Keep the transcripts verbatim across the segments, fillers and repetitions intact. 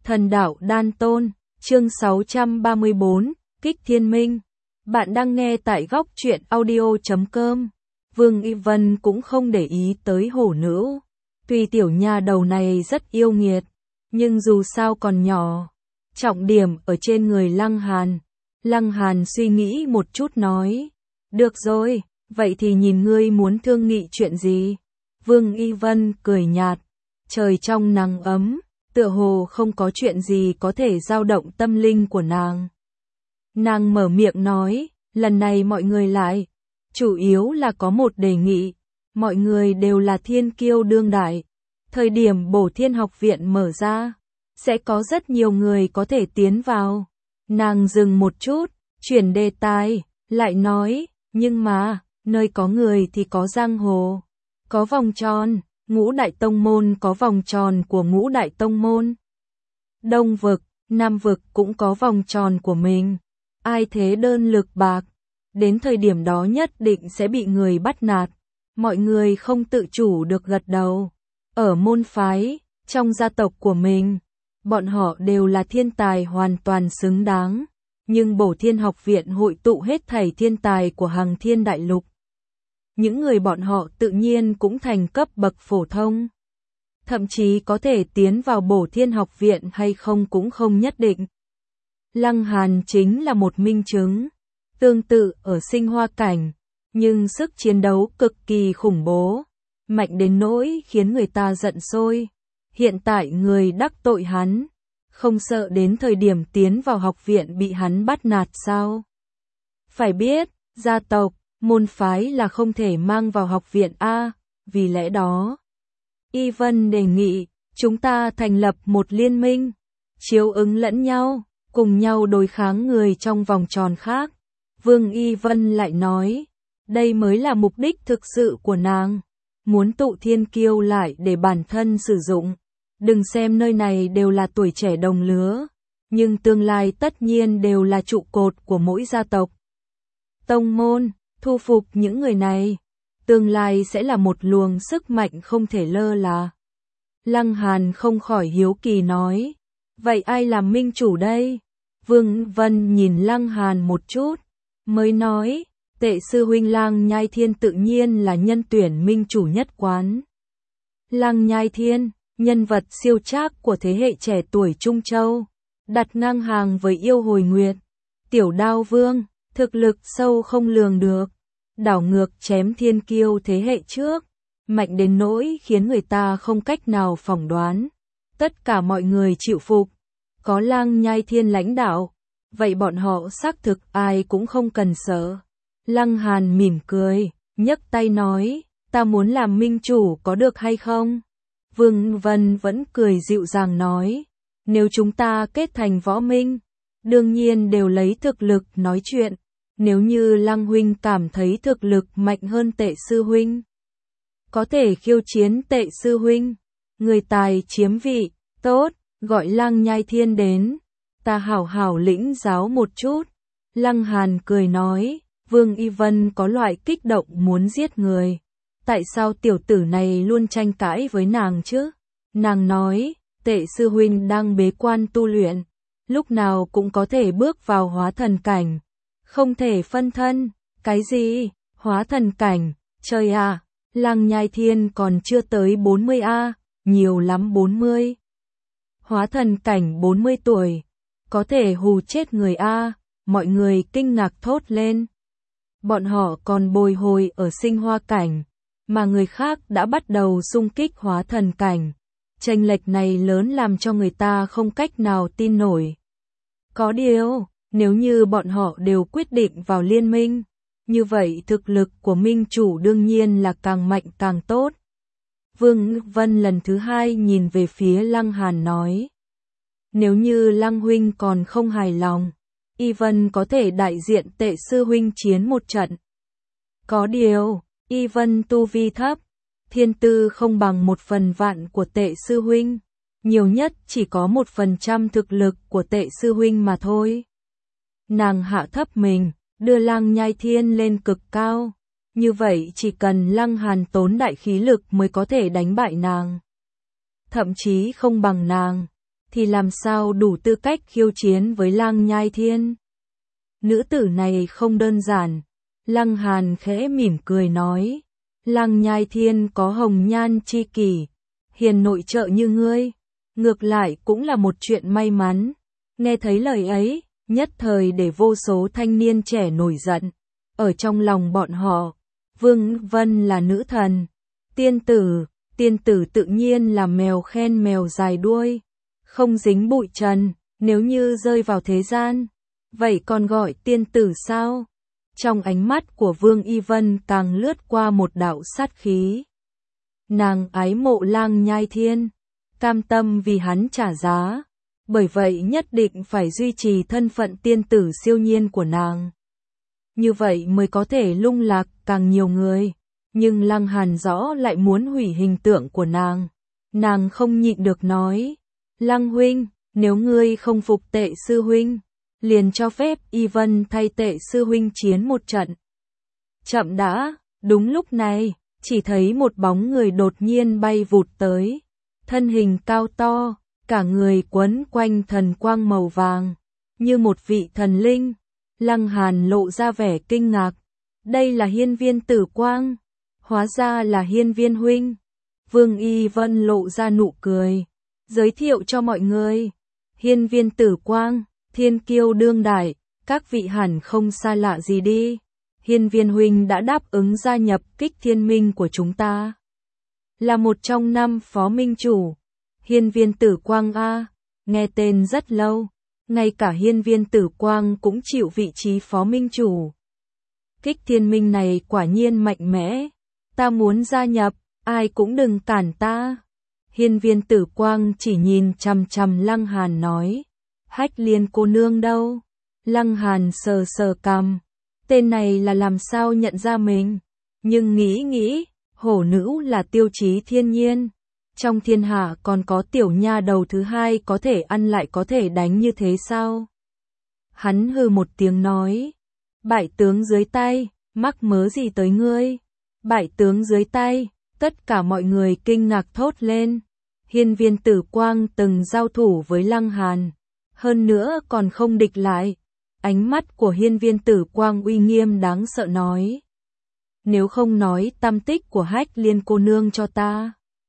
Thần đạo đan tôn, chương sáu trăm ba mươi bốn, Kích Thiên Minh. Bạn đang nghe tại góc truyện audio chấm com. Vương Y Vân cũng không để ý tới hổ nữ. Tuy tiểu nha đầu này rất yêu nghiệt, nhưng dù sao còn nhỏ. Trọng điểm ở trên người Lăng Hàn. Lăng Hàn suy nghĩ một chút nói. Được rồi, vậy thì nhìn ngươi muốn thương nghị chuyện gì? Vương Y Vân cười nhạt. Trời trong nắng ấm, tựa hồ không có chuyện gì có thể dao động tâm linh của nàng. Nàng mở miệng nói, lần này mọi người lại, chủ yếu là có một đề nghị, mọi người đều là thiên kiêu đương đại. Thời điểm Bổ Thiên Học Viện mở ra, sẽ có rất nhiều người có thể tiến vào. Nàng dừng một chút, chuyển đề tài, lại nói, nhưng mà, nơi có người thì có giang hồ, có vòng tròn. Ngũ đại tông môn có vòng tròn của ngũ đại tông môn. Đông vực, Nam vực cũng có vòng tròn của mình. Ai thế đơn lực bạc, đến thời điểm đó nhất định sẽ bị người bắt nạt. Mọi người không tự chủ được gật đầu. Ở môn phái, trong gia tộc của mình, bọn họ đều là thiên tài hoàn toàn xứng đáng. Nhưng Bổ Thiên Học Viện hội tụ hết thảy thiên tài của Hằng Thiên Đại Lục. Những người bọn họ tự nhiên cũng thành cấp bậc phổ thông. Thậm chí có thể tiến vào Bổ Thiên Học Viện hay không cũng không nhất định. Lăng Hàn chính là một minh chứng. Tương tự ở sinh hoa cảnh, nhưng sức chiến đấu cực kỳ khủng bố. Mạnh đến nỗi khiến người ta giận sôi. Hiện tại người đắc tội hắn, không sợ đến thời điểm tiến vào học viện bị hắn bắt nạt sao? Phải biết, gia tộc, môn phái là không thể mang vào học viện A, vì lẽ đó. Y Vân đề nghị, chúng ta thành lập một liên minh, chiếu ứng lẫn nhau, cùng nhau đối kháng người trong vòng tròn khác. Vương Y Vân lại nói, đây mới là mục đích thực sự của nàng, muốn tụ thiên kiêu lại để bản thân sử dụng. Đừng xem nơi này đều là tuổi trẻ đồng lứa, nhưng tương lai tất nhiên đều là trụ cột của mỗi gia tộc. Tông môn, thu phục những người này, tương lai sẽ là một luồng sức mạnh không thể lơ là. Lăng Hàn không khỏi hiếu kỳ nói, vậy ai làm minh chủ đây? Vương Vân nhìn Lăng Hàn một chút, mới nói, Tệ sư huynh Lăng Nhai Thiên tự nhiên là nhân tuyển minh chủ nhất quán. Lăng Nhai Thiên, nhân vật siêu trác của thế hệ trẻ tuổi Trung Châu, đặt ngang hàng với Yêu Hồi Nguyệt, Tiểu Đao Vương, thực lực sâu không lường được, đảo ngược chém thiên kiêu thế hệ trước, mạnh đến nỗi khiến người ta không cách nào phỏng đoán. Tất cả mọi người chịu phục, có Lăng Nhai Thiên lãnh đạo, vậy bọn họ xác thực ai cũng không cần sợ. Lăng Hàn mỉm cười, nhấc tay nói, ta muốn làm minh chủ có được hay không? Vương Vân vẫn cười dịu dàng nói, nếu chúng ta kết thành võ minh, đương nhiên đều lấy thực lực nói chuyện. Nếu như Lăng huynh cảm thấy thực lực mạnh hơn Tệ sư huynh, có thể khiêu chiến Tệ sư huynh, người tài chiếm vị, tốt, gọi Lăng Nhai Thiên đến, ta hảo hảo lĩnh giáo một chút. Lăng Hàn cười nói, Vương Y Vân có loại kích động muốn giết người. Tại sao tiểu tử này luôn tranh cãi với nàng chứ? Nàng nói, Tệ sư huynh đang bế quan tu luyện, lúc nào cũng có thể bước vào hóa thần cảnh. Không thể phân thân, cái gì? Hóa thần cảnh, trời à, Lăng Nhai Thiên còn chưa tới bốn mươi a, nhiều lắm bốn mươi. Hóa thần cảnh bốn mươi tuổi, có thể hù chết người a, mọi người kinh ngạc thốt lên. Bọn họ còn bồi hồi ở sinh hoa cảnh, mà người khác đã bắt đầu xung kích hóa thần cảnh. Chênh lệch này lớn làm cho người ta không cách nào tin nổi. Có điều, nếu như bọn họ đều quyết định vào liên minh, như vậy thực lực của minh chủ đương nhiên là càng mạnh càng tốt. Vương Vân lần thứ hai nhìn về phía Lăng Hàn nói, nếu như Lăng huynh còn không hài lòng, Y Vân có thể đại diện Tệ sư huynh chiến một trận. Có điều, Y Vân tu vi thấp, thiên tư không bằng một phần vạn của Tệ sư huynh, nhiều nhất chỉ có một phần trăm thực lực của Tệ sư huynh mà thôi. Nàng hạ thấp mình, đưa Lăng Nhai Thiên lên cực cao, như vậy chỉ cần Lăng Hàn tốn đại khí lực mới có thể đánh bại nàng. Thậm chí không bằng nàng, thì làm sao đủ tư cách khiêu chiến với Lăng Nhai Thiên. Nữ tử này không đơn giản. Lăng Hàn khẽ mỉm cười nói, Lăng Nhai Thiên có hồng nhan chi kỷ, hiền nội trợ như ngươi, ngược lại cũng là một chuyện may mắn. Nghe thấy lời ấy, nhất thời để vô số thanh niên trẻ nổi giận. Ở trong lòng bọn họ, Vương Vân là nữ thần, tiên tử, tiên tử tự nhiên là mèo khen mèo dài đuôi, không dính bụi trần, nếu như rơi vào thế gian, vậy còn gọi tiên tử sao? Trong ánh mắt của Vương Y Vân càng lướt qua một đạo sát khí. Nàng ái mộ Lăng Nhai Thiên, cam tâm vì hắn trả giá, bởi vậy nhất định phải duy trì thân phận tiên tử siêu nhiên của nàng. Như vậy mới có thể lung lạc càng nhiều người, nhưng Lăng Hàn rõ lại muốn hủy hình tượng của nàng. Nàng không nhịn được nói, Lăng huynh, nếu ngươi không phục Tệ sư huynh, liền cho phép Y Vân thay Tệ sư huynh chiến một trận. Chậm đã, đúng lúc này, chỉ thấy một bóng người đột nhiên bay vụt tới, thân hình cao to, cả người quấn quanh thần quang màu vàng, như một vị thần linh. Lăng Hàn lộ ra vẻ kinh ngạc, đây là Hiên Viên Tử Quang, hóa ra là Hiên Viên huynh. Vương Y Vân lộ ra nụ cười, giới thiệu cho mọi người, Hiên Viên Tử Quang, thiên kiêu đương đại, các vị hẳn không xa lạ gì đi. Hiên Viên huynh đã đáp ứng gia nhập Kích Thiên Minh của chúng ta, là một trong năm phó minh chủ. Hiên Viên Tử Quang a, nghe tên rất lâu, ngay cả Hiên Viên Tử Quang cũng chịu vị trí phó minh chủ. Kích Thiên Minh này quả nhiên mạnh mẽ, ta muốn gia nhập, ai cũng đừng cản ta. Hiên Viên Tử Quang chỉ nhìn chằm chằm Lăng Hàn nói, Hách Liên cô nương đâu? Lăng Hàn sờ sờ cằm, tên này là làm sao nhận ra mình, nhưng nghĩ nghĩ, hổ nữ là tiêu chí thiên nhiên. Trong thiên hạ còn có tiểu nha đầu thứ hai có thể ăn lại có thể đánh như thế sao? Hắn hừ một tiếng nói, bại tướng dưới tay, mắc mớ gì tới ngươi? Bại tướng dưới tay, tất cả mọi người kinh ngạc thốt lên. Hiên Viên Tử Quang từng giao thủ với Lăng Hàn, hơn nữa còn không địch lại. Ánh mắt của Hiên Viên Tử Quang uy nghiêm đáng sợ nói, nếu không nói tâm tích của Hách Liên cô nương cho ta,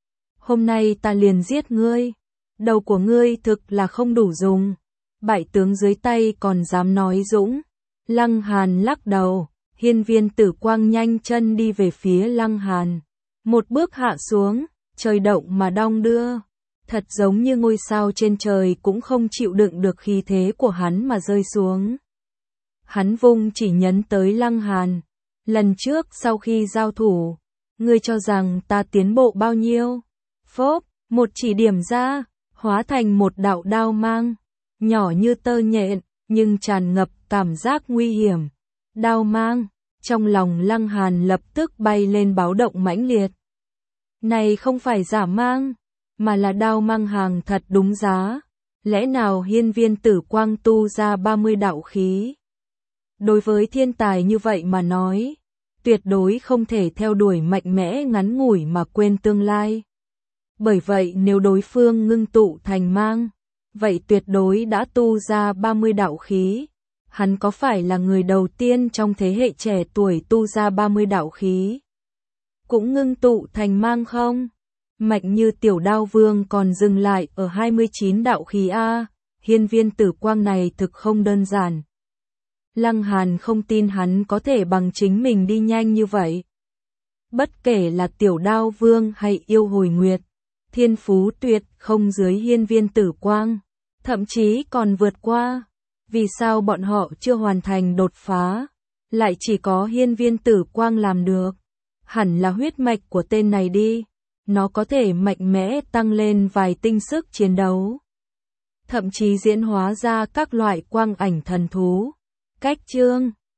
hôm nay ta liền giết ngươi, đầu của ngươi thực là không đủ dùng, bại tướng dưới tay còn dám nói dũng. Lăng Hàn lắc đầu, Hiên Viên Tử Quang nhanh chân đi về phía Lăng Hàn, một bước hạ xuống, trời động mà đong đưa, thật giống như ngôi sao trên trời cũng không chịu đựng được khí thế của hắn mà rơi xuống. Hắn vung chỉ nhấn tới Lăng Hàn, lần trước sau khi giao thủ, ngươi cho rằng ta tiến bộ bao nhiêu? Phốp, một chỉ điểm ra, hóa thành một đạo đao mang, nhỏ như tơ nhện, nhưng tràn ngập cảm giác nguy hiểm. Đao mang, trong lòng Lăng Hàn lập tức bay lên báo động mãnh liệt. Này không phải giả mang, mà là đao mang hàng thật đúng giá. Lẽ nào Hiên Viên Tử Quang tu ra ba mươi đạo khí? Đối với thiên tài như vậy mà nói, tuyệt đối không thể theo đuổi mạnh mẽ ngắn ngủi mà quên tương lai. Bởi vậy nếu đối phương ngưng tụ thành mang, vậy tuyệt đối đã tu ra ba mươi đạo khí. Hắn có phải là người đầu tiên trong thế hệ trẻ tuổi tu ra ba mươi đạo khí, cũng ngưng tụ thành mang không? Mạnh như Tiểu Đao Vương còn dừng lại ở hai mươi chín đạo khí a, Hiên Viên Tử Quang này thực không đơn giản. Lăng Hàn không tin hắn có thể bằng chính mình đi nhanh như vậy. Bất kể là Tiểu Đao Vương hay Yêu Hồi Nguyệt, thiên phú tuyệt không dưới Hiên Viên Tử Quang, thậm chí còn vượt qua. Vì sao bọn họ chưa hoàn thành đột phá, lại chỉ có Hiên Viên Tử Quang làm được? Hẳn là huyết mạch của tên này đi, nó có thể mạnh mẽ tăng lên vài tinh sức chiến đấu, thậm chí diễn hóa ra các loại quang ảnh thần thú. Cách chương